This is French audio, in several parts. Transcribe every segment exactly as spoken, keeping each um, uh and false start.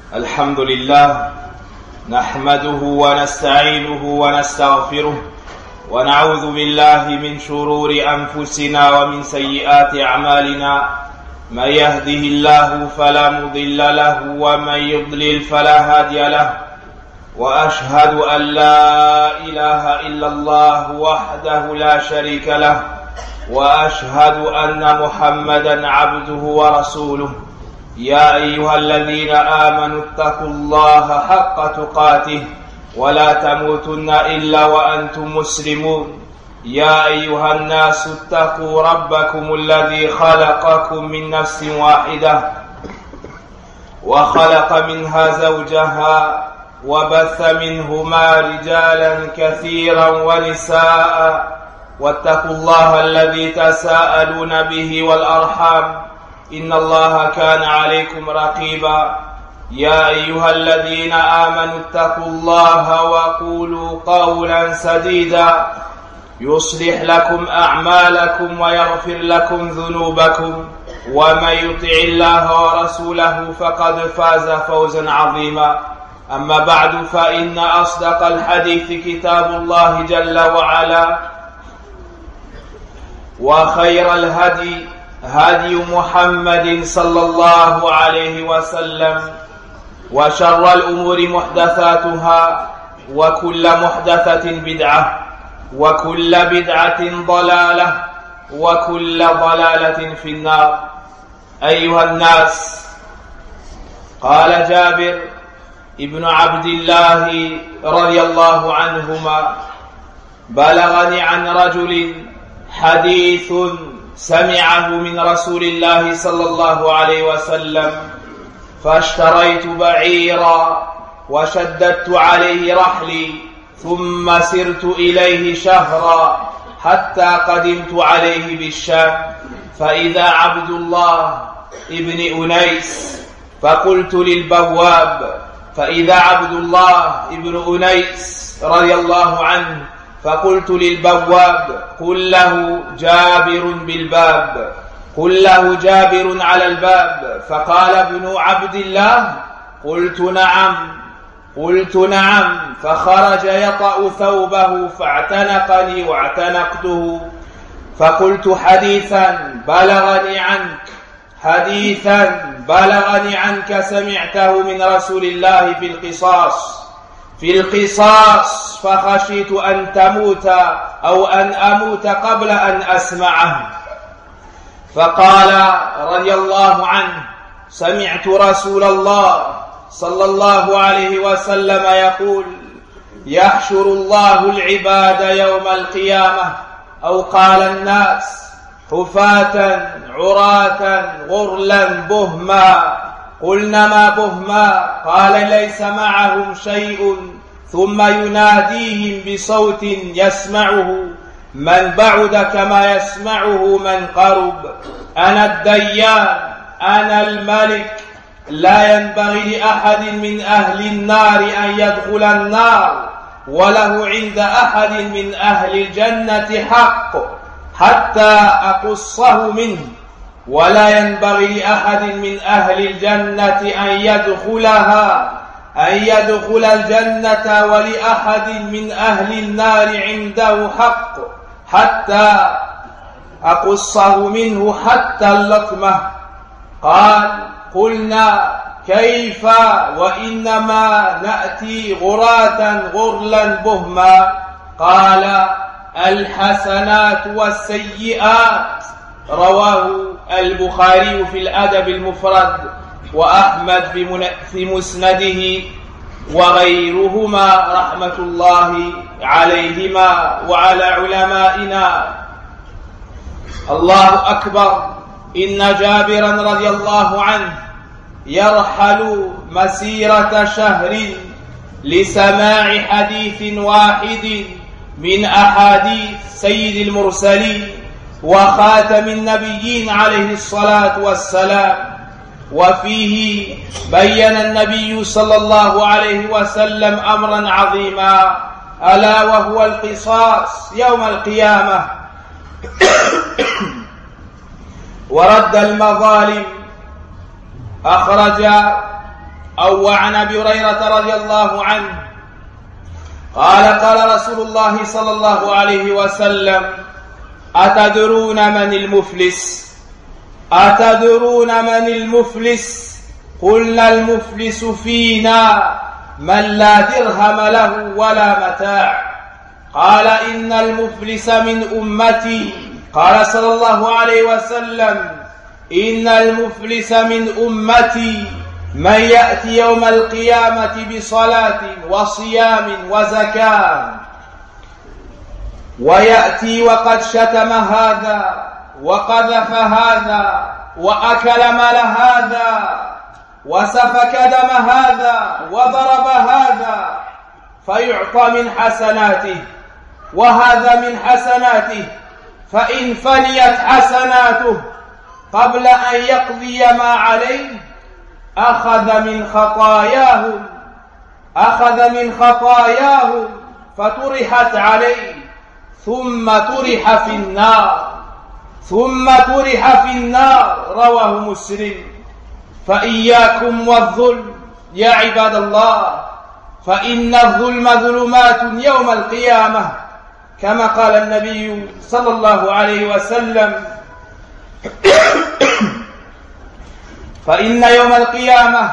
الحمد لله نحمده ونستعينه ونستغفره ونعوذ بالله من شرور أنفسنا ومن سيئات أعمالنا. من يهده الله فلا مضل له ومن يضلل فلا هادي له، وأشهد أن لا إله إلا الله وحده لا شريك له، وأشهد أن محمدا عبده ورسوله. يا أيها الذين آمنوا اتقوا الله حق تقاته ولا تموتن إلا وأنتم مسلمون. يا أيها الناس اتقوا ربكم الذي خلقكم من نفس واحدة وخلق منها زوجها وبث منهما رجالا كثيرا ونساء، واتقوا الله الذي تساءلون به والأرحام إن الله كان عليكم رقيبا. يا أيها الذين آمنوا اتقوا الله وقولوا قولا سديدا يصلح لكم أعمالكم ويغفر لكم ذنوبكم، ومن يطع الله ورسوله فقد فاز فوزا عظيما. أما بعد، فإن أصدق الحديث كتاب الله جل وعلا، وخير الهدي هدي محمد صلى الله عليه وسلم، وشر الأمور محدثاتها، وكل محدثة بدعة، وكل بدعة ضلالة، وكل ضلالة في النار. أيها الناس، قال جابر ابن عبد الله رضي الله عنهما: بلغني عن رجل حديث سمعه من رسول الله صلى الله عليه وسلم، فاشتريت بعيرا وشددت عليه رحلي، ثم سرت إليه شهرا حتى قدمت عليه بالشام، فإذا عبد الله ابن أنيس، فقلت للبواب فإذا عبد الله ابن أنيس رضي الله عنه، فقلت للبواب: قل له جابر بالباب، قل له جابر على الباب. فقال ابن عبد الله: قلت نعم، قلت نعم. فخرج يطأ ثوبه فاعتنقني واعتنقته، فقلت: حديثا بلغني عنك، حديثا بلغني عنك سمعته من رسول الله في القصاص، في القصاص، فخشيت أن تموت أو أن أموت قبل أن أسمعه. فقال رضي الله عنه: سمعت رسول الله صلى الله عليه وسلم يقول: يحشر الله العباد يوم القيامة، أو قال الناس: حفاة عراة غرلا بهما. قلنا: ما بهما؟ قال: ليس معهم شيء، ثم يناديهم بصوت يسمعه من بعد كما يسمعه من قرب: أنا الديان، أنا الملك، لا ينبغي لأحد من أهل النار أن يدخل النار، وله عند أحد من أهل الجنة حق حتى أقصه منه، ولا ينبغي لأحد من أهل الجنة أن يدخلها أن يدخل الجنة، ولأحد من أهل النار عنده حق حتى أقصه منه حتى اللطمة. قال: قلنا: كيف وإنما نأتي غراة غرلا بهما؟ قال: الحسنات والسيئات. رواه البخاري في الأدب المفرد، وأحمد في مسنده، وغيرهما رحمة الله عليهما وعلى علمائنا. الله أكبر. إن جابرا رضي الله عنه يرحل مسيرة شهر لسماع حديث واحد من أحاديث سيد المرسلين وخاتم النبيين عليه الصلاة والسلام. وفيه بين النبي صلى الله عليه وسلم أمرا عظيما، ألا وهو القصاص يوم القيامة، ورد المظالم. أخرج أو عن أبي هريرة رضي الله عنه قال قال رسول الله صلى الله عليه وسلم أتدرون من المفلس أتدرون من المفلس قلنا المفلس فينا من لا درهم له ولا متاع قال إن المفلس من أمتي قال صلى الله عليه وسلم إن المفلس من أمتي من يأتي يوم القيامة بصلاة وصيام وزكاة ويأتي وقد شتم هذا وقذف هذا وأكل مال هذا وسفك دم هذا وضرب هذا فيعطى من حسناته وهذا من حسناته فإن فنيت حسناته قبل أن يقضي ما عليه أخذ من خطاياهم أخذ من خطاياهم فطرحت عليه ثم طرح في النار ثم طرح في النار رواه مسلم. فإياكم والظلم يا عباد الله فإن الظلم ظلمات يوم القيامة كما قال النبي صلى الله عليه وسلم فإن يوم القيامة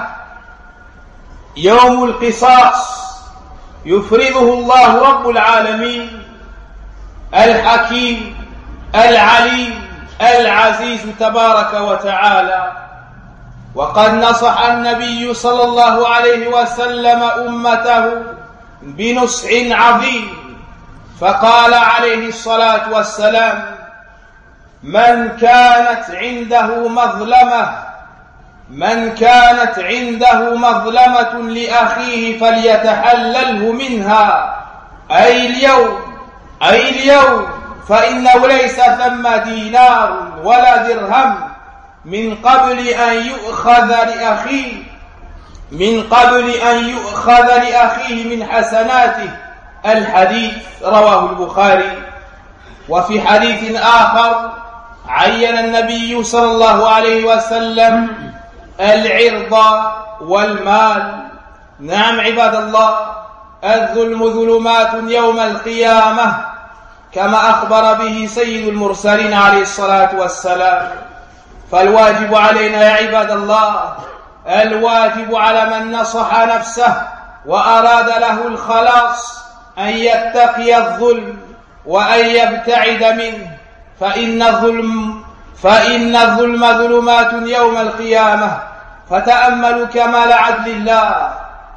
يوم القصاص يفرضه الله رب العالمين الحكيم العليم العزيز تبارك وتعالى. وقد نصح النبي صلى الله عليه وسلم أمته بنصح عظيم فقال عليه الصلاة والسلام من كانت عنده مظلمة من كانت عنده مظلمة لأخيه فليتحلله منها أي اليوم أي اليوم فإنه ليس ثم دينار ولا درهم من قبل أن يؤخذ لأخيه من قبل أن يؤخذ لأخيه من حسناته. الحديث رواه البخاري. وفي حديث آخر عين النبي صلى الله عليه وسلم العرض والمال. نعم عباد الله الظلم ظلمات يوم القيامة كما أخبر به سيد المرسلين عليه الصلاة والسلام. فالواجب علينا يا عباد الله الواجب على من نصح نفسه وأراد له الخلاص أن يتقي الظلم وأن يبتعد منه فإن الظلم فإن الظلم ظلمات يوم القيامة. فتأملوا كمال عدل الله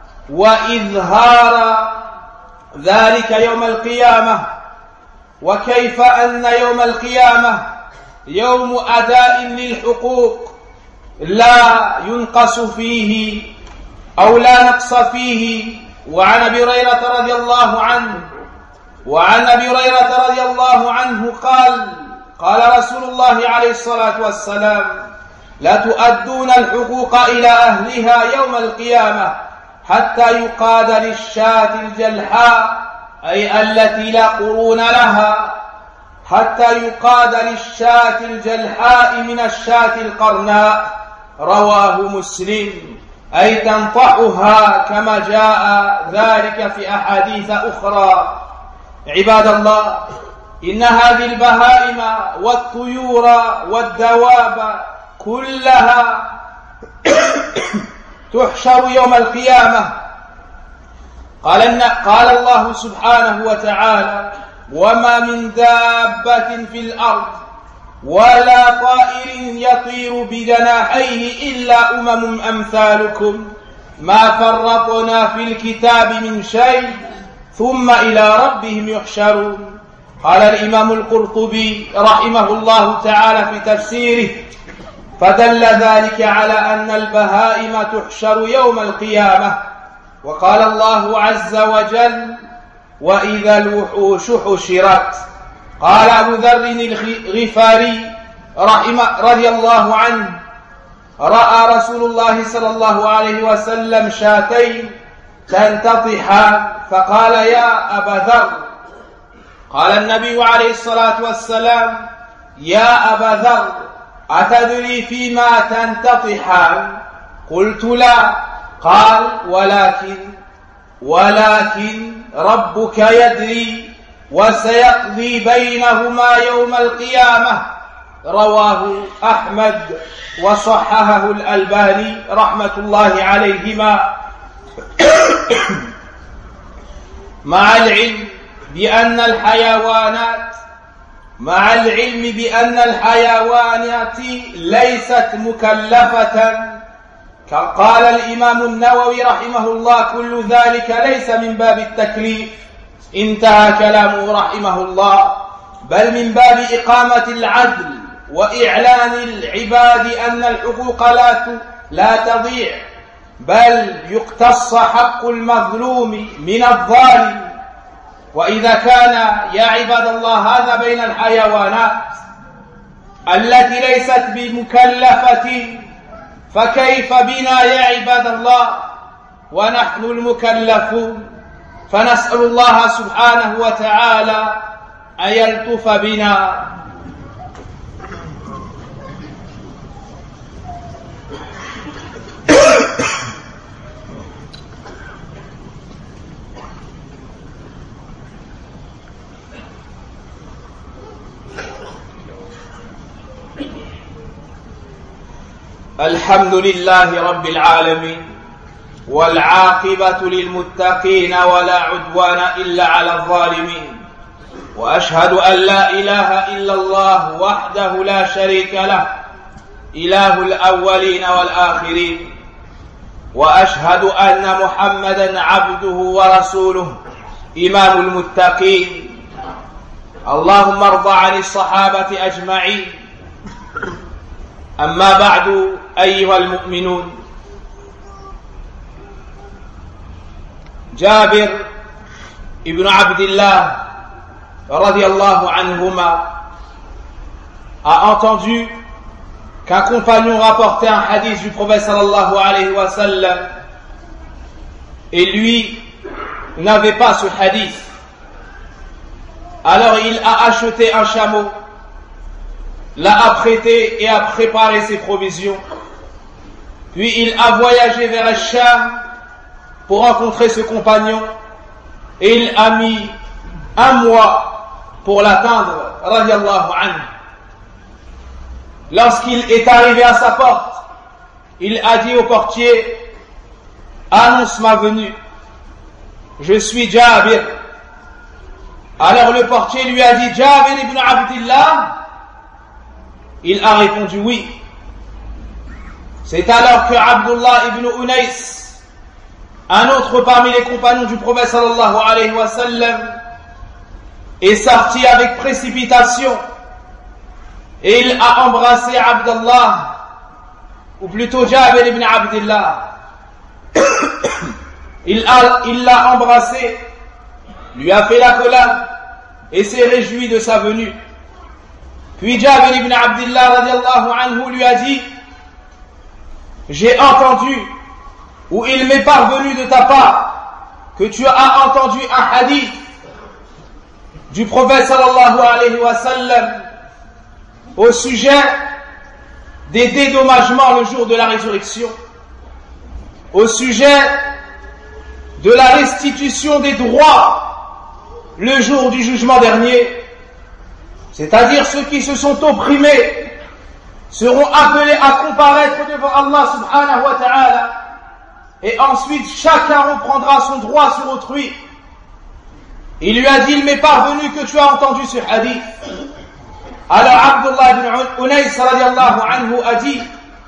وإظهار ذلك يوم القيامة وكيف أن يوم القيامة يوم أداء للحقوق لا ينقص فيه أو لا نقص فيه. وعن أبي هريرة رضي الله عنه وعن أبي هريرة رضي الله عنه قال قال رسول الله عليه الصلاة والسلام لتؤدون الحقوق إلى أهلها يوم القيامة حتى يقاد للشاة الجلحاء أي التي لا قرون لها حتى يقاد للشاة الجلحاء من الشاة القرناء رواه مسلم أي تنطحها كما جاء ذلك في أحاديث أخرى. عباد الله إن هذه البهائم والطيور والدواب كلها تحشر يوم القيامة. قال, قال الله سبحانه وتعالى وما من دابة في الأرض ولا طائر يطير بجناحيه إلا أمم أمثالكم ما فرطنا في الكتاب من شيء ثم إلى ربهم يحشرون. قال الإمام القرطبي رحمه الله تعالى في تفسيره فدل ذلك على أن البهائم تحشر يوم القيامة. وقال الله عز وجل وإذا الوحوش حشرت. قال أبو ذر الغفاري رحمه رضي الله عنه رأى رسول الله صلى الله عليه وسلم شاتين تنتطحان فقال يا أبا ذر قال النبي عليه الصلاة والسلام يا أبا ذر أتدري فيما تنتطحان؟ قلت لا. قال ولكن ولكن ربك يدري وسيقضي بينهما يوم القيامة رواه أحمد وصححه الألباني رحمة الله عليهما. مع العلم بأن الحيوانات مع العلم بأن الحيوانات ليست مكلفة، قال الإمام النووي رحمه الله كل ذلك ليس من باب التكليف، انتهى كلامه رحمه الله، بل من باب إقامة العدل وإعلان العباد أن الحقوق لا لا تضيع، بل يقتص حق المظلوم من الظالم. وإذا كان يا عباد الله هذا بين الحيوانات التي ليست بمكلفة، فكيف بنا يا عباد الله ونحن المكلفون؟ فنسأل الله سبحانه وتعالى أن يلطف بنا. الحمد لله رب العالمين والعاقبة للمتقين ولا عدوان إلا على الظالمين، وأشهد أن لا إله إلا الله وحده لا شريك له إله الأولين والآخرين، وأشهد أن محمدا عبده ورسوله إمام المتقين. اللهم ارض عن الصحابة أجمعين. أما بعد أيها المؤمنون، جابر ابن عبد الله رضي الله عنهما a entendu qu'un compagnon rapportait un hadith du prophète sallallahu alayhi wa sallam, et lui n'avait pas ce hadith. Alors il a acheté un chameau, l'a apprêté et a préparé ses provisions. Puis il a voyagé vers Al-Sham pour rencontrer ce compagnon, et il a mis un mois pour l'atteindre, radiyallahu anhu. Lorsqu'il est arrivé à sa porte, il a dit au portier: annonce ma venue, je suis Jabir. Alors le portier lui a dit: Jabir ibn Abdillah? Il a répondu oui. C'est alors que Abdullah ibn Unais, un autre parmi les compagnons du prophète sallallahu alayhi wa sallam, est sorti avec précipitation et il a embrassé Abdullah, ou plutôt Jabir ibn Abdillah. Il a, il l'a embrassé, lui a fait la collade et s'est réjoui de sa venue. Puis Jabir ibn Abdillah radiallahu anhu lui a dit: j'ai entendu, ou il m'est parvenu de ta part, que tu as entendu un hadith du prophète sallallahu alayhi wa sallam au sujet des dédommagements le jour de la résurrection, au sujet de la restitution des droits le jour du jugement dernier. C'est-à-dire ceux qui se sont opprimés seront appelés à comparaître devant Allah subhanahu wa ta'ala, et ensuite chacun reprendra son droit sur autrui. Il lui a dit: il m'est parvenu que tu as entendu ce hadith. Alors Abdullah ibn Unais radiallahu anhu a dit: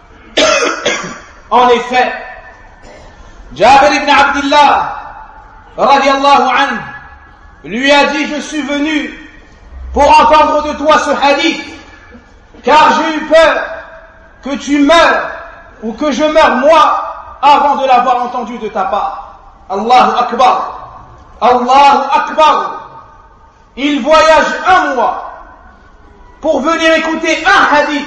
en effet, Jabir ibn Abdillah radiallahu anhu lui a dit: je suis venu pour entendre de toi ce hadith, car j'ai eu peur que tu meurs ou que je meure moi avant de l'avoir entendu de ta part. Allahu Akbar, Allahu Akbar. Il voyage un mois pour venir écouter un hadith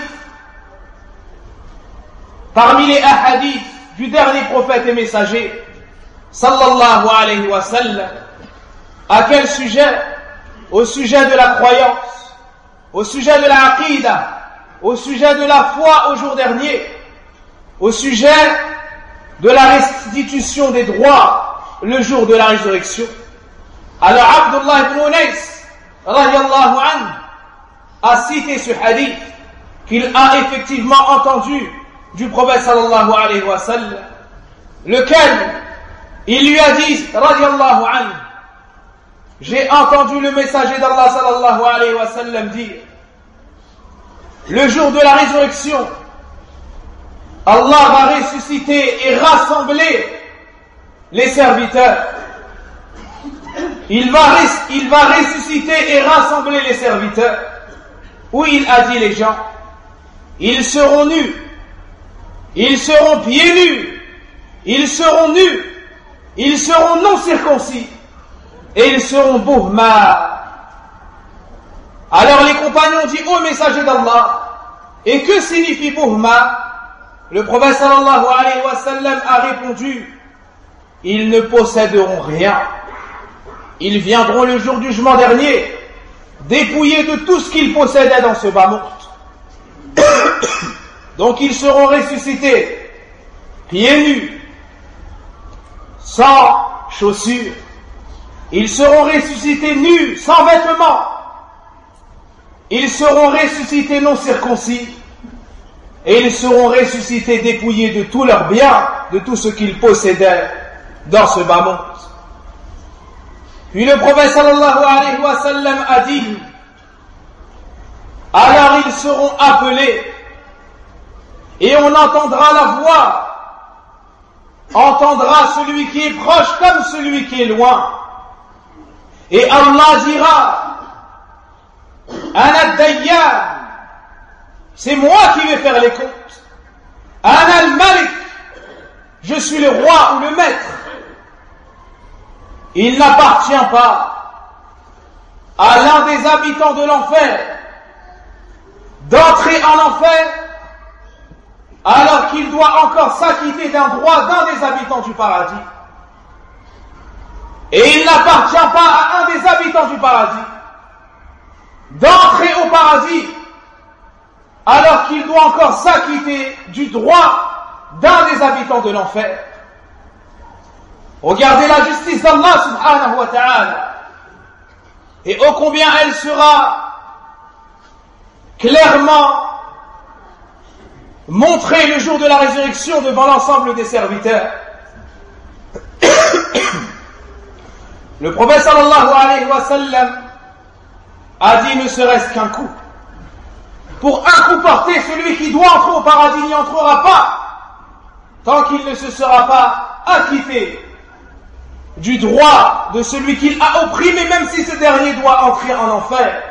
parmi les hadiths du dernier prophète et messager sallallahu alayhi wa sallam. À quel sujet? Au sujet de la croyance, au sujet de la aqidah, au sujet de la foi au jour dernier, au sujet de la restitution des droits le jour de la résurrection. Alors Abdullah ibn Unais, radiallahu anhu, a cité ce hadith qu'il a effectivement entendu du prophète sallallahu alayhi wa sallam, lequel il lui a dit, radiallahu anhu, j'ai entendu le messager d'Allah sallallahu alayhi wa sallam dire, le jour de la résurrection, Allah va ressusciter et rassembler les serviteurs. Il va, il va ressusciter et rassembler les serviteurs. Où il a dit les gens, ils seront nus, ils seront pieds nus, ils seront nus, ils seront non circoncis et ils seront bourmas. Alors les compagnons disent ô messager d'Allah, et que signifie bourma? Le prophète sallallahu alayhi wa sallam a répondu, ils ne posséderont rien. Ils viendront le jour du jugement dernier, dépouillés de tout ce qu'ils possédaient dans ce bas monde. Donc ils seront ressuscités, pieds nus, sans chaussures. Ils seront ressuscités nus, sans vêtements. Ils seront ressuscités non circoncis. Et ils seront ressuscités dépouillés de tous leurs biens, de tout ce qu'ils possédaient dans ce bas monde. Puis le prophète sallallahu alayhi wa sallam a dit, alors ils seront appelés et on entendra la voix, entendra celui qui est proche comme celui qui est loin. Et Allah dira, Ana ad-Dayyan, c'est moi qui vais faire les comptes. Ana al-Malik, je suis le roi ou le maître. Il n'appartient pas à l'un des habitants de l'enfer d'entrer en enfer alors qu'il doit encore s'acquitter d'un droit d'un des habitants du paradis. Et il n'appartient pas à un des habitants du paradis d'entrer au paradis alors qu'il doit encore s'acquitter du droit d'un des habitants de l'enfer. Regardez la justice d'Allah subhanahu wa ta'ala et ô combien elle sera clairement montrée le jour de la résurrection devant l'ensemble des serviteurs. Le prophète sallallahu alayhi wa sallam a dit ne serait-ce qu'un coup. Pour un coup porté, celui qui doit entrer au paradis n'y entrera pas tant qu'il ne se sera pas acquitté du droit de celui qu'il a opprimé, même si ce dernier doit entrer en enfer.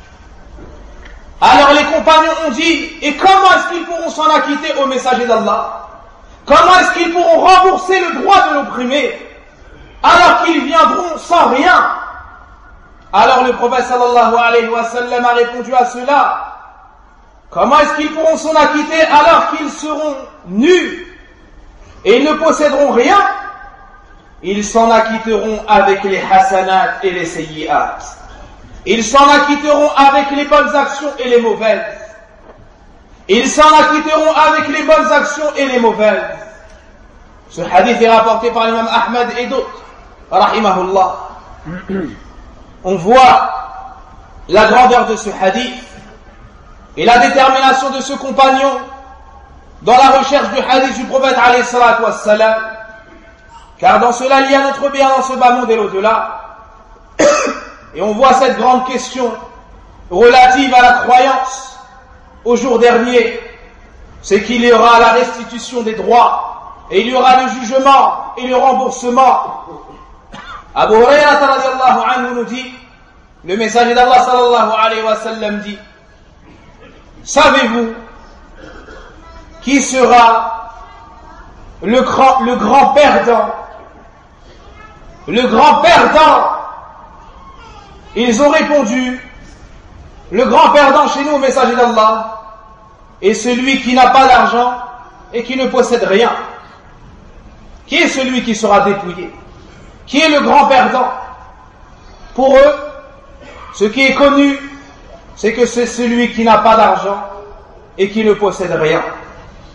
Alors les compagnons ont dit, et comment est-ce qu'ils pourront s'en acquitter au messager d'Allah? Comment est-ce qu'ils pourront rembourser le droit de l'opprimé alors qu'ils viendront sans rien? Alors le prophète sallallahu alayhi wa sallam a répondu à cela, comment est-ce qu'ils pourront s'en acquitter alors qu'ils seront nus et ils ne posséderont rien? Ils s'en acquitteront avec les hasanat et les sayyi'at. Ils s'en acquitteront avec les bonnes actions et les mauvaises. Ils s'en acquitteront avec les bonnes actions et les mauvaises. Ce hadith est rapporté par l'imam Ahmad et d'autres, rahimahullah. On voit la grandeur de ce hadith et la détermination de ce compagnon dans la recherche du hadith du prophète alayhi salatu wassalam. Car dans cela, il y a notre bien dans ce bas monde et l'au-delà. Et on voit cette grande question relative à la croyance au jour dernier. C'est qu'il y aura la restitution des droits, et il y aura le jugement et le remboursement. Abu Hurayrata radiallahu anhu nous dit, le messager d'Allah sallallahu alayhi wa sallam dit, savez-vous qui sera le grand, le grand perdant? Le grand perdant. Ils ont répondu, le grand perdant chez nous au messager d'Allah est celui qui n'a pas d'argent et qui ne possède rien. Qui est celui qui sera dépouillé? Qui est le grand perdant? Pour eux, ce qui est connu, c'est que c'est celui qui n'a pas d'argent et qui ne possède rien.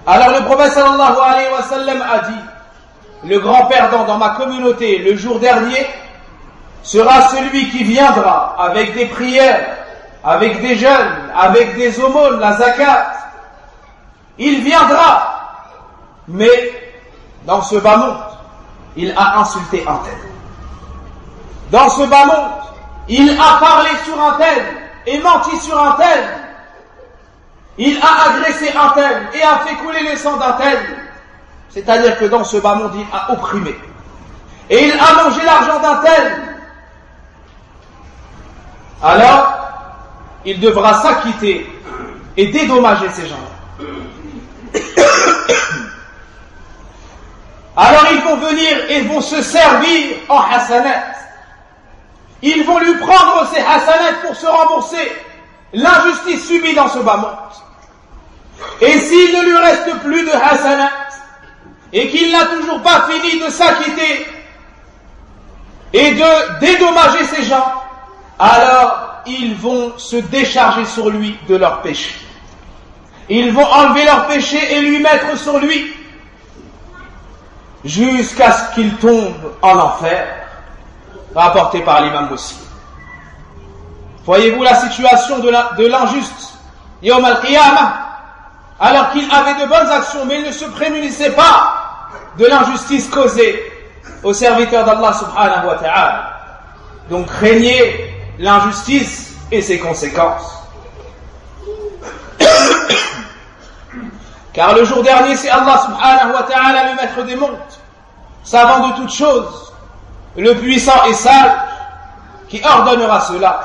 Alors le prophète sallallahu alayhi wa sallam a dit, le grand perdant dans ma communauté le jour dernier sera celui qui viendra avec des prières, avec des jeûnes, avec des aumônes, la zakat. Il viendra, mais dans ce bas monde, il a insulté un tel. Dans ce bas monde, il a parlé sur un tel et menti sur un tel. Il a agressé un tel et a fait couler le sang d'un tel. C'est-à-dire que dans ce bas monde, il a opprimé. Et il a mangé l'argent d'un tel. Alors, il devra s'acquitter et dédommager ces gens-là. Alors ils vont venir et vont se servir en hasanat. Ils vont lui prendre ses hasanat pour se rembourser l'injustice subie dans ce bas monde. Et s'il ne lui reste plus de hasanat et qu'il n'a toujours pas fini de s'acquitter et de dédommager ces gens, alors ils vont se décharger sur lui de leurs péchés. Ils vont enlever leurs péchés et lui mettre sur lui jusqu'à ce qu'il tombe en enfer, rapporté par l'imam Muslim. Voyez-vous la situation de l'injuste Yawm al-Qiyamah, alors qu'il avait de bonnes actions, mais il ne se prémunissait pas de l'injustice causée aux serviteurs d'Allah subhanahu wa ta'ala. Donc craignez l'injustice et ses conséquences. Car le jour dernier, c'est Allah subhanahu wa ta'ala, le maître des mondes, savant de toutes choses, le puissant et sage, qui ordonnera cela.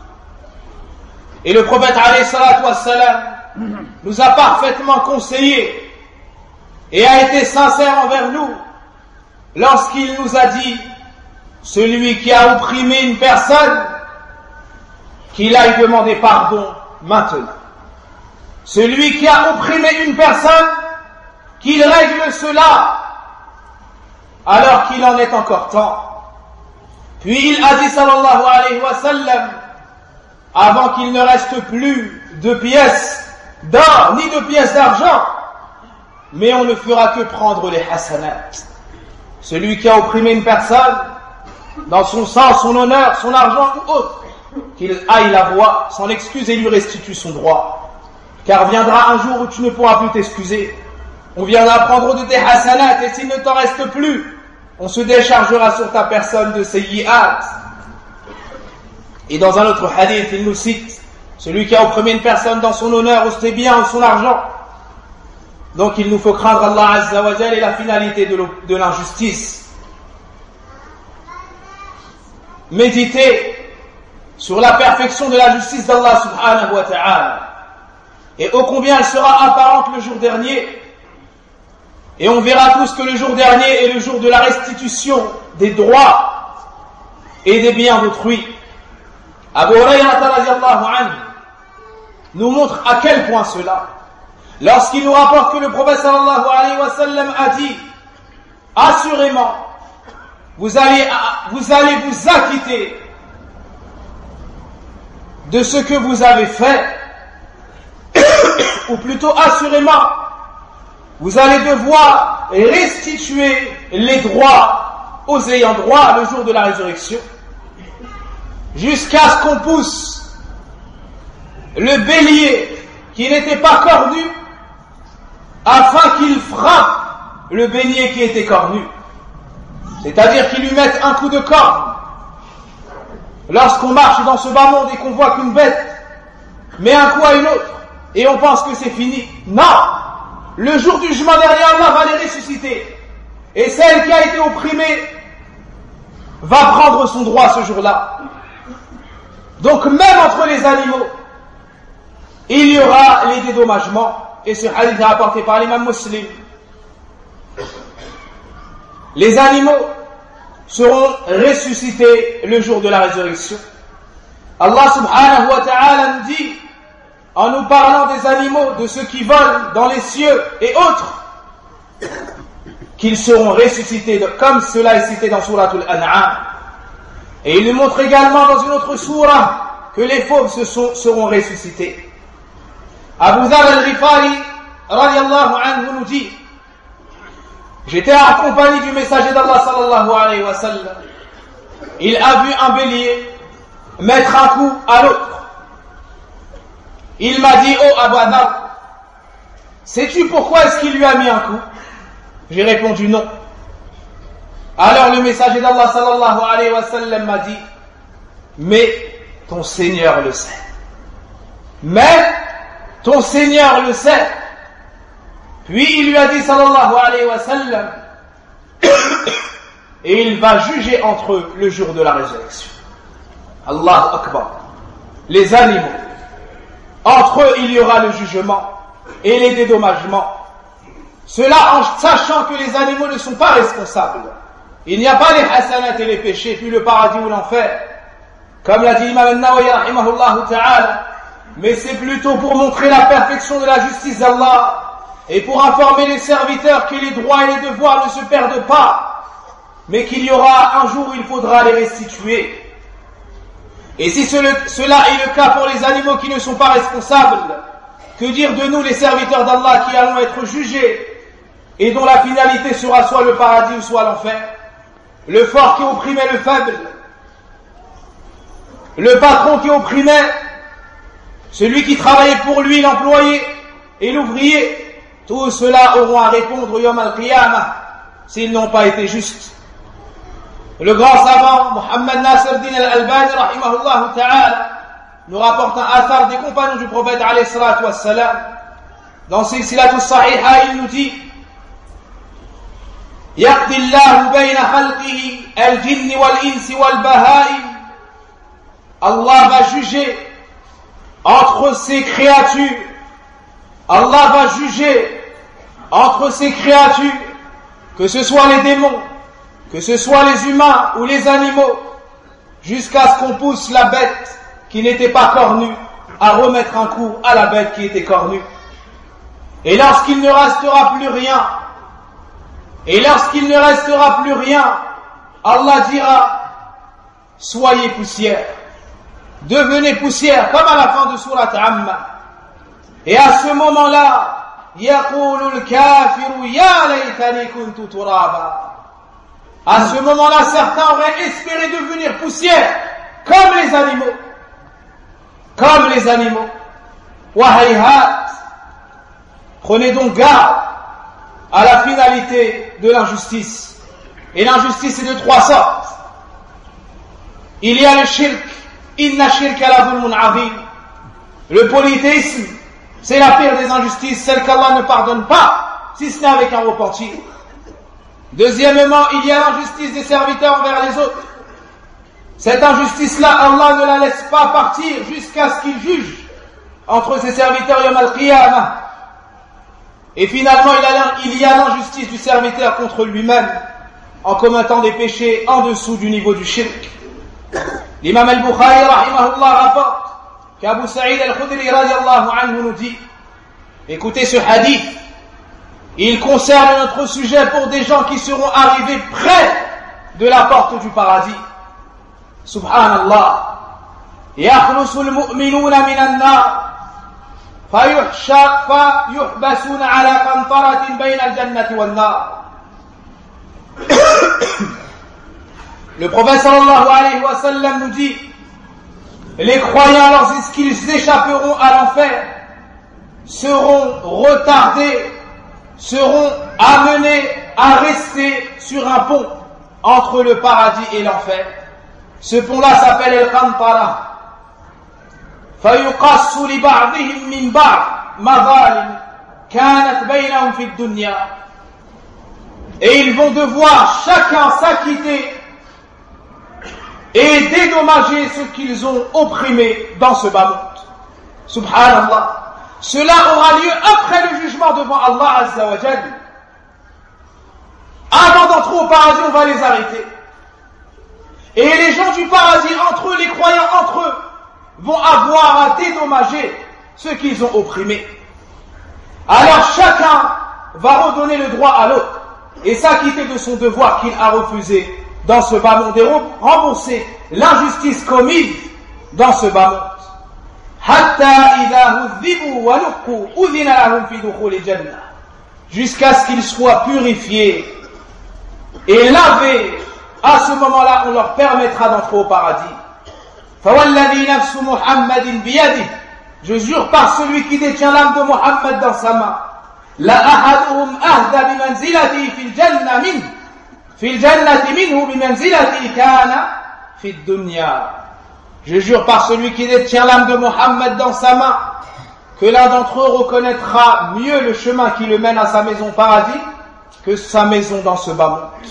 Et le prophète alayhi salatu wassalam nous a parfaitement conseillé et a été sincère envers nous lorsqu'il nous a dit: celui qui a opprimé une personne, qu'il aille demander pardon maintenant. Celui qui a opprimé une personne, qu'il règle cela alors qu'il en est encore temps. Puis il a dit sallallahu alayhi wa sallam, avant qu'il ne reste plus de pièces d'or ni de pièces d'argent, mais on ne fera que prendre les hasanat. Celui qui a opprimé une personne, dans son sang, son honneur, son argent ou autre, qu'il aille la voir, s'en excuse et lui restitue son droit. Car viendra un jour où tu ne pourras plus t'excuser. On viendra prendre de tes hasanat et s'il ne t'en reste plus, on se déchargera sur ta personne de sayyi'at. Et dans un autre hadith, il nous cite celui qui a opprimé une personne dans son honneur ou ses biens ou son argent. Donc il nous faut craindre Allah Azza wa Jalla et la finalité de l'injustice. Méditer sur la perfection de la justice d'Allah subhanahu wa ta'ala. Et ô combien elle sera apparente le jour dernier. Et on verra tous que le jour dernier est le jour de la restitution des droits et des biens d'autrui. Abu Hurayrata radiyallahu anhu nous montre à quel point cela. Lorsqu'il nous rapporte que le prophète sallallahu alayhi wa sallam a dit: assurément, vous allez vous, allez vous acquitter de ce que vous avez fait, ou plutôt assurément, vous allez devoir restituer les droits aux ayants droit le jour de la résurrection, jusqu'à ce qu'on pousse le bélier qui n'était pas cornu afin qu'il frappe le bélier qui était cornu, c'est-à-dire qu'il lui mette un coup de corne. Lorsqu'on marche dans ce bas monde et qu'on voit qu'une bête met un coup à une autre et on pense que c'est fini, non, le jour du jugement dernier, Allah va les ressusciter et celle qui a été opprimée va prendre son droit ce jour-là. Donc même entre les animaux, il y aura les dédommagements, et ce hadith est rapporté par l'imam Muslim. Les animaux seront ressuscités le jour de la résurrection. Allah subhanahu wa ta'ala nous dit, en nous parlant des animaux, de ceux qui volent dans les cieux et autres, qu'ils seront ressuscités, comme cela est cité dans Souratul An'am. Et il nous montre également dans une autre sourate que les fauves se sont, seront ressuscités. Abu Dharr al-Ghifari radiallahu anhu nous dit: j'étais en compagnie du messager d'Allah sallallahu alayhi wa sallam. Il a vu un bélier mettre un coup à l'autre. Il m'a dit: oh Abu Dhar, sais-tu pourquoi est-ce qu'il lui a mis un coup? J'ai répondu non. Alors le messager d'Allah sallallahu alayhi wa sallam m'a dit: mais ton Seigneur le sait. Mais ton Seigneur le sait. Puis il lui a dit sallallahu alayhi wa sallam: et il va juger entre eux le jour de la résurrection. Allahu Akbar. Les animaux, entre eux il y aura le jugement et les dédommagements. Cela en sachant que les animaux ne sont pas responsables. Il n'y a pas les hasanat et les péchés, puis le paradis ou l'enfer, comme l'a dit l'imam al-Nawawi rahimahullah ta'ala, mais c'est plutôt pour montrer la perfection de la justice d'Allah et pour informer les serviteurs que les droits et les devoirs ne se perdent pas, mais qu'il y aura un jour où il faudra les restituer. Et si cela est le cas pour les animaux qui ne sont pas responsables, que dire de nous les serviteurs d'Allah qui allons être jugés et dont la finalité sera soit le paradis ou soit l'enfer? Le fort qui opprimait le faible, le patron qui opprimait celui qui travaillait pour lui, l'employé et l'ouvrier, tous ceux-là auront à répondre Yawm al-Qiyamah s'ils n'ont pas été justes. Le grand savant Muhammad Nasir-Din al-Albani rahimahullah ta'ala nous rapporte un athar des compagnons du prophète alayhi salatu wassalam. Dans Silsilatu Sahiha, il nous dit: يقضي الله بين خلقه الجن والإنس والبهائم. Allah va juger entre ses créatures. Allah va juger entre ses créatures, que ce soit les démons, que ce soit les humains ou les animaux, jusqu'à ce qu'on pousse la bête qui n'était pas cornue à remettre un coup à la bête qui était cornue. Et lorsqu'il ne restera plus rien, Et lorsqu'il ne restera plus rien, Allah dira: soyez poussière, devenez poussière, comme à la fin de Surat Amma. Et à ce moment-là, يَقُولُ الْكَافِرُ يَا لَيْتَنِي كُنْتُ تُرَابًا. À ce moment-là, certains auraient espéré devenir poussière, comme les animaux. Comme les animaux. وَهَيْهَاتْ. Prenez donc garde à la finalité de l'injustice. Et l'injustice est de trois sortes. Il y a le shirk, inna shirka la zulmun azim. Le polythéisme, c'est la pire des injustices, celle qu'Allah ne pardonne pas, si ce n'est avec un repentir. Deuxièmement, il y a l'injustice des serviteurs envers les autres. Cette injustice-là, Allah ne la laisse pas partir jusqu'à ce qu'il juge entre ses serviteurs Yawm al-Qiyamah. Et finalement, il y a l'injustice du serviteur contre lui-même, en commettant des péchés en dessous du niveau du shirk. L'imam al-Bukhari, rahimahullah, rapporte qu'Abu Sa'id al-Khudri, radiallahu anhu, nous dit: écoutez ce hadith, il concerne notre sujet pour des gens qui seront arrivés près de la porte du paradis. Subhanallah. يخلص المؤمنون من النار فيحبسون على قنطرة بين الجنة والنار. Le prophète sallallahu alayhi wa sallam nous dit: les croyants, lorsqu'ils échapperont à l'enfer, seront retardés, seront amenés à rester sur un pont entre le paradis et l'enfer. Ce pont-là s'appelle el-Qantara. فيقص لبعضهم من بعض مظالم كانت بينهم في الدنيا. Et ils vont devoir chacun s'acquitter et dédommager ce qu'ils ont opprimé dans ce bas monde. Subhanallah. Cela aura lieu après le jugement devant Allah Azza wa Jal. Avant d'entrer au paradis, on va les arrêter. Et les gens du paradis, entre eux, les croyants entre eux, vont avoir à dédommager ceux qu'ils ont opprimés. Alors chacun va redonner le droit à l'autre et s'acquitter de son devoir qu'il a refusé dans ce bas monde et rembourser l'injustice commise dans ce bas monde. jusqu'à ce qu'ils soient purifiés et lavés. À ce moment-là, on leur permettra d'entrer au paradis. Je jure par celui qui détient l'âme de Mohammed dans sa main, la ahaduhum ahda bimanzilati fil janna min fil jannati minhu bimanzilati kana fid dunya. Je jure par celui qui détient l'âme de Mohammed dans sa main que l'un d'entre eux reconnaîtra mieux le chemin qui le mène à sa maison paradis que sa maison dans ce bas monde.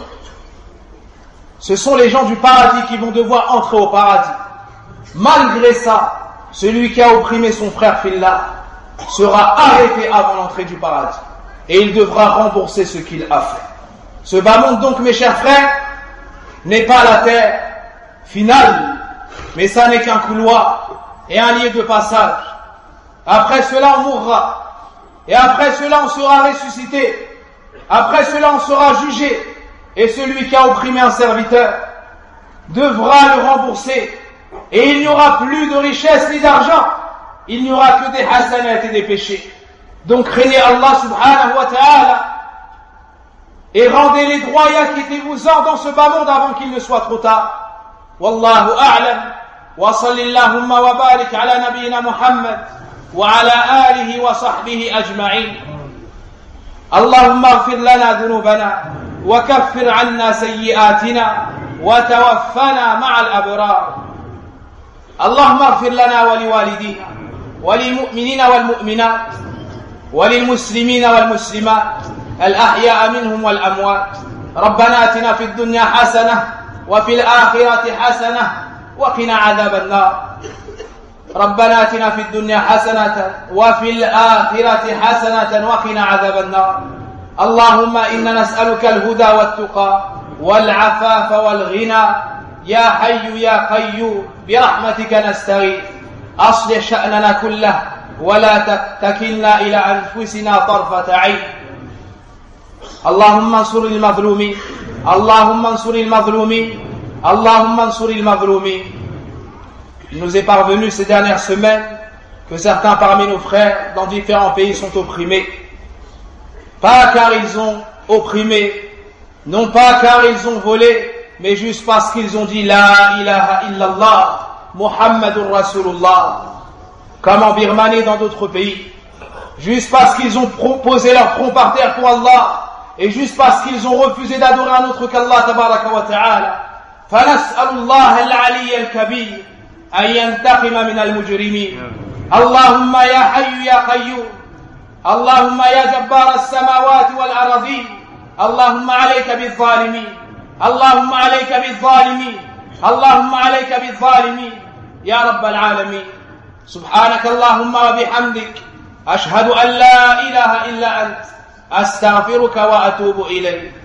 Ce sont les gens du paradis qui vont devoir entrer au paradis. Malgré ça, celui qui a opprimé son frère fillah sera arrêté avant l'entrée du paradis et il devra rembourser ce qu'il a fait. Ce bas monde donc, mes chers frères, n'est pas la terre finale, mais ça n'est qu'un couloir et un lieu de passage. Après cela, on mourra. Et après cela, on sera ressuscité. Après cela, on sera jugé. Et celui qui a opprimé un serviteur devra le rembourser. Et il n'y aura plus de richesse ni d'argent. Il n'y aura que des hasanat et des péchés. Donc craignez Allah subhanahu wa ta'ala et rendez les droits et acquittez-vous-en dans ce bas monde avant qu'il ne soit trop tard. Wallahu a'lam. Wa sallillahumma wa barik ala nabiyyina Muhammad wa ala alihi wa sahbihi ajma'in. Allahumma ighfir lana dhunubana wa kaffir 'anna sayyi'atina wa tawaffana ma'al abrar. Allahumma ighfir lana wa liwalidina wa lilmu'minina wal mu'minat wa lilmuslimina wal muslimat الأحياء منهم والأموات. ربنا آتنا في الدنيا حسنة وفي الآخرة حسنة وقنا عذاب النار. ربنا آتنا في الدنيا حسنة وفي الآخرة حسنة وقنا عذاب النار. اللهم إنا نسألك الهدى والتقى والعفاف والغنى يا حي يا قيوم برحمتك نستغيث. أصلح شأننا كله ولا تكلنا إلى أنفسنا طرفة عين. اللهم انصر المظلومين اللهم انصر المظلومين اللهم انصر المظلومين. Il nous est parvenu ces dernières semaines que certains parmi nos frères dans différents pays sont opprimés, pas car ils ont opprimé, non pas car ils ont volé, mais juste parce qu'ils ont dit la ilaha illallah Muhammadur Rasulullah, comme en Birmanie et dans d'autres pays, juste parce qu'ils ont posé leur front par terre pour Allah et juste parce qu'ils ont refusé d'adorer un autre qu'Allah tabaraka wa ta'ala. فنسأل الله العلي الكبير أن ينتقم من المجرمين. اللهم يا حي يا قيوم اللهم يا جبار السماوات والأراضين اللهم عليك بالظالمين اللهم عليك بالظالمين اللهم عليك بالظالمين يا رب العالمين. سبحانك اللهم وبحمدك أشهد أن لا إله إلا أنت أستغفرك وأتوب إليك.